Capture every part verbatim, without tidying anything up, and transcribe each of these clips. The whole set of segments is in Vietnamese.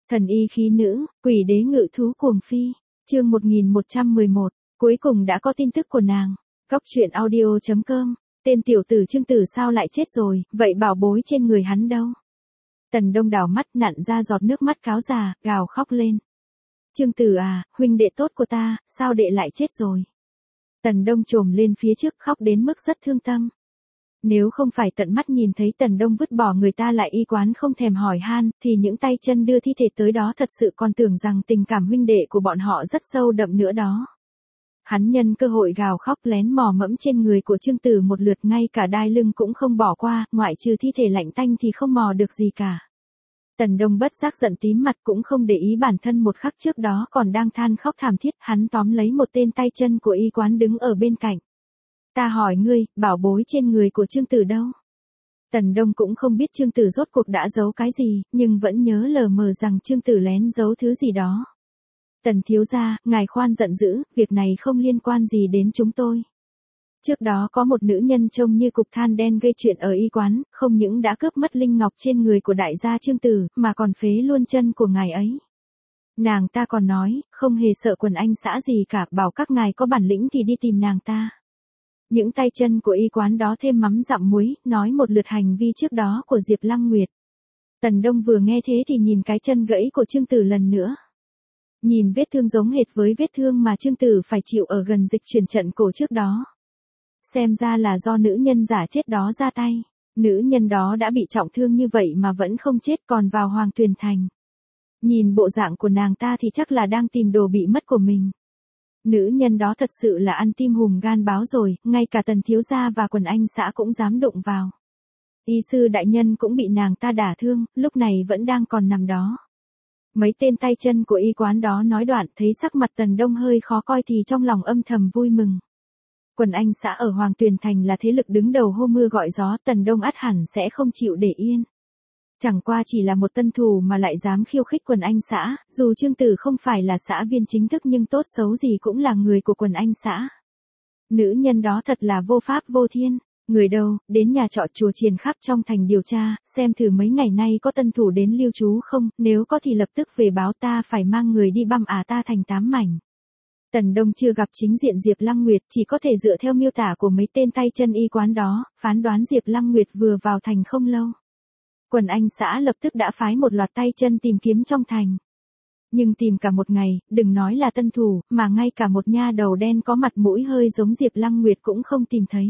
Thần y khí nữ, quỷ đế ngự thú cuồng phi. Chương một nghìn một trăm mười một, cuối cùng đã có tin tức của nàng. Góc truyện audio chấm com. Tên tiểu tử Trương Tử sao lại chết rồi, vậy bảo bối trên người hắn đâu? Tần Đông đảo mắt nặn ra giọt nước mắt cáo già, gào khóc lên. Trương Tử à, huynh đệ tốt của ta, sao đệ lại chết rồi? Tần Đông trồm lên phía trước khóc đến mức rất thương tâm. Nếu không phải tận mắt nhìn thấy Tần Đông vứt bỏ người ta lại y quán không thèm hỏi han, thì những tay chân đưa thi thể tới đó thật sự còn tưởng rằng tình cảm huynh đệ của bọn họ rất sâu đậm nữa đó. Hắn nhân cơ hội gào khóc lén mò mẫm trên người của Trương Tử một lượt, ngay cả đai lưng cũng không bỏ qua, ngoại trừ thi thể lạnh tanh thì không mò được gì cả. Tần Đông bất giác giận tím mặt, cũng không để ý bản thân một khắc trước đó còn đang than khóc thảm thiết, hắn tóm lấy một tên tay chân của y quán đứng ở bên cạnh. Ta hỏi ngươi, bảo bối trên người của Trương Tử đâu? Tần Đông cũng không biết Trương Tử rốt cuộc đã giấu cái gì, nhưng vẫn nhớ lờ mờ rằng Trương Tử lén giấu thứ gì đó. Tần thiếu gia, ngài khoan giận dữ, việc này không liên quan gì đến chúng tôi. Trước đó có một nữ nhân trông như cục than đen gây chuyện ở y quán, không những đã cướp mất linh ngọc trên người của đại gia Trương Tử, mà còn phế luôn chân của ngài ấy. Nàng ta còn nói, không hề sợ quần anh xã gì cả, bảo các ngài có bản lĩnh thì đi tìm nàng ta. Những tay chân của y quán đó thêm mắm dặm muối, nói một lượt hành vi trước đó của Diệp Lăng Nguyệt. Tần Đông vừa nghe thế thì nhìn cái chân gãy của Trương Tử lần nữa. Nhìn vết thương giống hệt với vết thương mà Trương Tử phải chịu ở gần dịch chuyển trận cổ trước đó. Xem ra là do nữ nhân giả chết đó ra tay. Nữ nhân đó đã bị trọng thương như vậy mà vẫn không chết, còn vào Hoàng Tuyền Thành. Nhìn bộ dạng của nàng ta thì chắc là đang tìm đồ bị mất của mình. Nữ nhân đó thật sự là ăn tim hùm gan báo rồi, ngay cả Tần thiếu gia và quần anh xã cũng dám đụng vào. Y sư đại nhân cũng bị nàng ta đả thương, lúc này vẫn đang còn nằm đó. Mấy tên tay chân của y quán đó nói đoạn, thấy sắc mặt Tần Đông hơi khó coi thì trong lòng âm thầm vui mừng. Quần anh xã ở Hoàng Tuyền Thành là thế lực đứng đầu hô mưa gọi gió, Tần Đông ắt hẳn sẽ không chịu để yên. Chẳng qua chỉ là một tân thủ mà lại dám khiêu khích quần anh xã, dù Trương Tử không phải là xã viên chính thức nhưng tốt xấu gì cũng là người của quần anh xã. Nữ nhân đó thật là vô pháp vô thiên. Người đâu, đến nhà trọ chùa chiền khắp trong thành điều tra, xem thử mấy ngày nay có tân thủ đến lưu trú không, nếu có thì lập tức về báo, ta phải mang người đi băm ả ta thành tám mảnh. Tần Đông chưa gặp chính diện Diệp Lăng Nguyệt, chỉ có thể dựa theo miêu tả của mấy tên tay chân y quán đó, phán đoán Diệp Lăng Nguyệt vừa vào thành không lâu. Quần anh xã lập tức đã phái một loạt tay chân tìm kiếm trong thành. Nhưng tìm cả một ngày, đừng nói là tân thủ, mà ngay cả một nha đầu đen có mặt mũi hơi giống Diệp Lăng Nguyệt cũng không tìm thấy.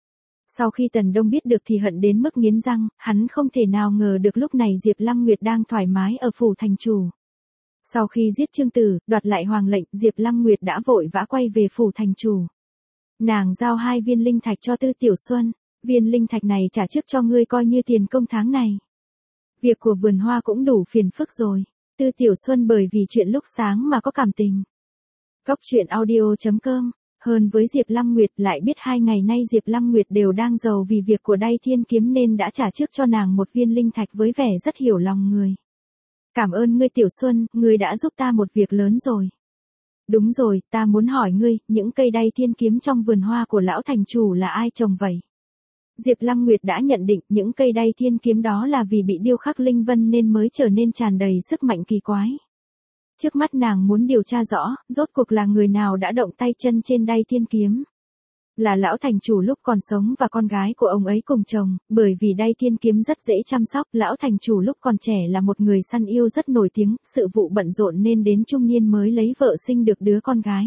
Sau khi Tần Đông biết được thì hận đến mức nghiến răng, hắn không thể nào ngờ được lúc này Diệp Lăng Nguyệt đang thoải mái ở phủ thành chủ. Sau khi giết Trương Tử, đoạt lại hoàng lệnh, Diệp Lăng Nguyệt đã vội vã quay về phủ thành chủ. Nàng giao hai viên linh thạch cho Tư Tiểu Xuân, viên linh thạch này trả trước cho ngươi coi như tiền công tháng này. Việc của vườn hoa cũng đủ phiền phức rồi. Tư Tiểu Xuân bởi vì chuyện lúc sáng mà có cảm tình. Góc truyện audio chấm com. Hơn với Diệp Lăng Nguyệt, lại biết hai ngày nay Diệp Lăng Nguyệt đều đang giàu vì việc của Đay Thiên Kiếm nên đã trả trước cho nàng một viên linh thạch với vẻ rất hiểu lòng người. Cảm ơn ngươi Tiểu Xuân, ngươi đã giúp ta một việc lớn rồi. Đúng rồi, ta muốn hỏi ngươi, những cây Đay Thiên Kiếm trong vườn hoa của lão thành chủ là ai trồng vậy? Diệp Lăng Nguyệt đã nhận định những cây Đay Thiên Kiếm đó là vì bị điêu khắc linh vân nên mới trở nên tràn đầy sức mạnh kỳ quái. Trước mắt nàng muốn điều tra rõ, rốt cuộc là người nào đã động tay chân trên Đay Thiên Kiếm. Là lão thành chủ lúc còn sống và con gái của ông ấy cùng chồng, bởi vì Đay Thiên Kiếm rất dễ chăm sóc, lão thành chủ lúc còn trẻ là một người săn yêu rất nổi tiếng, sự vụ bận rộn nên đến trung niên mới lấy vợ sinh được đứa con gái.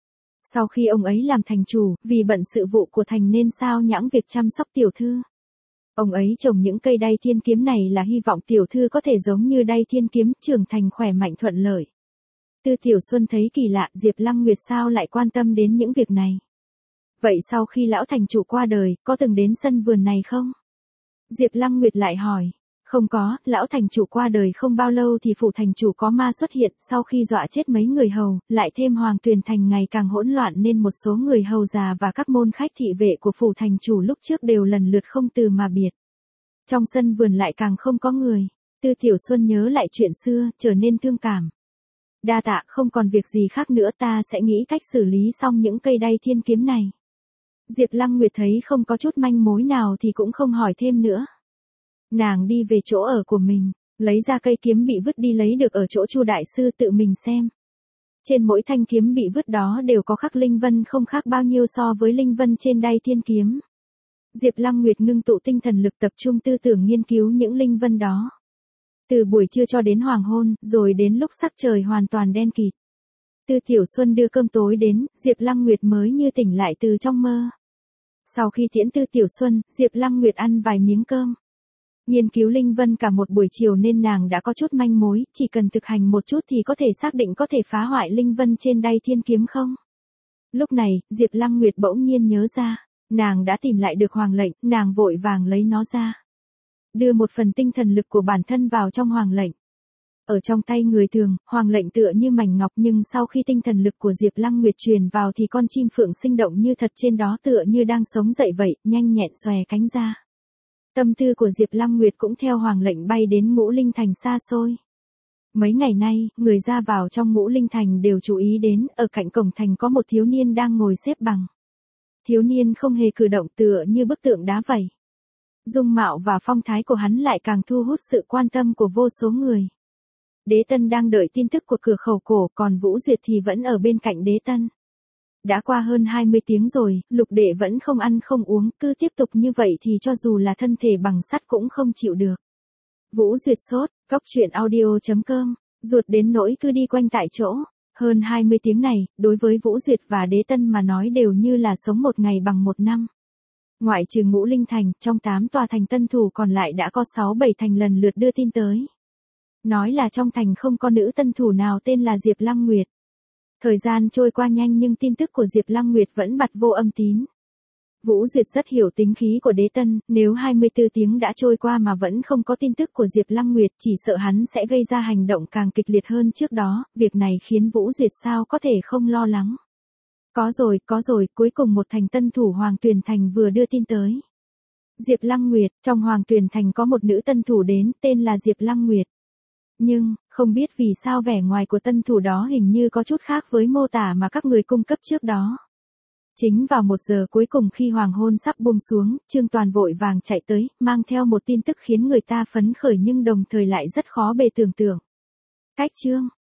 Sau khi ông ấy làm thành chủ, vì bận sự vụ của thành nên sao nhãng việc chăm sóc tiểu thư. Ông ấy trồng những cây Đay Thiên Kiếm này là hy vọng tiểu thư có thể giống như Đay Thiên Kiếm, trưởng thành khỏe mạnh thuận lợi. Tư Tiểu Xuân thấy kỳ lạ, Diệp Lăng Nguyệt sao lại quan tâm đến những việc này. Vậy sau khi lão thành chủ qua đời, có từng đến sân vườn này không? Diệp Lăng Nguyệt lại hỏi. Không có, lão thành chủ qua đời không bao lâu thì phủ thành chủ có ma xuất hiện, sau khi dọa chết mấy người hầu, lại thêm Hoàng Tuyền Thành ngày càng hỗn loạn nên một số người hầu già và các môn khách thị vệ của phủ thành chủ lúc trước đều lần lượt không từ mà biệt. Trong sân vườn lại càng không có người. Tư Tiểu Xuân nhớ lại chuyện xưa, trở nên thương cảm. Đa tạ, không còn việc gì khác nữa, ta sẽ nghĩ cách xử lý xong những cây Đay Thiên Kiếm này. Diệp Lăng Nguyệt thấy không có chút manh mối nào thì cũng không hỏi thêm nữa. Nàng đi về chỗ ở của mình, Lấy ra cây kiếm bị vứt đi lấy được ở chỗ Chu đại sư tự mình xem. Trên mỗi thanh kiếm bị vứt đó đều có khắc linh vân không khác bao nhiêu so với linh vân trên đai thiên kiếm. Diệp Lăng Nguyệt ngưng tụ tinh thần lực tập trung tư tưởng nghiên cứu những linh vân đó. Từ buổi trưa cho đến hoàng hôn, rồi đến lúc sắc trời hoàn toàn đen kịt. Tư Tiểu Xuân đưa cơm tối đến, Diệp Lăng Nguyệt mới như tỉnh lại từ trong mơ. Sau khi tiễn Tư Tiểu Xuân, Diệp Lăng Nguyệt ăn vài miếng cơm. Nghiên cứu linh vân cả một buổi chiều nên nàng đã có chút manh mối, chỉ cần thực hành một chút thì có thể xác định có thể phá hoại linh vân trên đai thiên kiếm không. Lúc này, Diệp Lăng Nguyệt bỗng nhiên nhớ ra, nàng đã tìm lại được hoàng lệnh, nàng vội vàng lấy nó ra. Đưa một phần tinh thần lực của bản thân vào trong hoàng lệnh. Ở trong tay người thường, hoàng lệnh tựa như mảnh ngọc nhưng sau khi tinh thần lực của Diệp Lăng Nguyệt truyền vào thì con chim phượng sinh động như thật trên đó tựa như đang sống dậy vậy, nhanh nhẹn xòe cánh ra. Tâm tư của Diệp Lăng Nguyệt cũng theo hoàng lệnh bay đến Ngũ Linh Thành xa xôi. Mấy ngày nay, người ra vào trong Ngũ Linh Thành đều chú ý đến, ở cạnh cổng thành có một thiếu niên đang ngồi xếp bằng. Thiếu niên không hề cử động tựa như bức tượng đá vậy. Dung mạo và phong thái của hắn lại càng thu hút sự quan tâm của vô số người. Đế Tân đang đợi tin tức của cửa khẩu cổ, còn Vũ Duyệt thì vẫn ở bên cạnh Đế Tân. Đã qua hơn hai mươi tiếng rồi, Lục Đệ vẫn không ăn không uống, cứ tiếp tục như vậy thì cho dù là thân thể bằng sắt cũng không chịu được. Vũ Duyệt sốt, góc truyện audio chấm com, ruột đến nỗi cứ đi quanh tại chỗ. Hơn hai mươi tiếng này, đối với Vũ Duyệt và Đế Tân mà nói đều như là sống một ngày bằng một năm. Ngoại trừ Ngũ Linh Thành, trong tám tòa thành tân thủ còn lại đã có sáu bảy thành lần lượt đưa tin tới. Nói là trong thành không có nữ tân thủ nào tên là Diệp Lăng Nguyệt. Thời gian trôi qua nhanh nhưng tin tức của Diệp Lăng Nguyệt vẫn bặt vô âm tín. Vũ Duyệt rất hiểu tính khí của Đế Tân, nếu hai mươi tư tiếng đã trôi qua mà vẫn không có tin tức của Diệp Lăng Nguyệt chỉ sợ hắn sẽ gây ra hành động càng kịch liệt hơn trước đó, việc này khiến Vũ Duyệt sao có thể không lo lắng. Có rồi, có rồi, cuối cùng một thành tân thủ Hoàng Tuyền Thành vừa đưa tin tới. Diệp Lăng Nguyệt, trong Hoàng Tuyền Thành có một nữ tân thủ đến, tên là Diệp Lăng Nguyệt. Nhưng, không biết vì sao vẻ ngoài của tân thủ đó hình như có chút khác với mô tả mà các người cung cấp trước đó. Chính vào một giờ cuối cùng khi hoàng hôn sắp buông xuống, Trương Toàn vội vàng chạy tới, mang theo một tin tức khiến người ta phấn khởi nhưng đồng thời lại rất khó bề tưởng tượng. Cách Trương,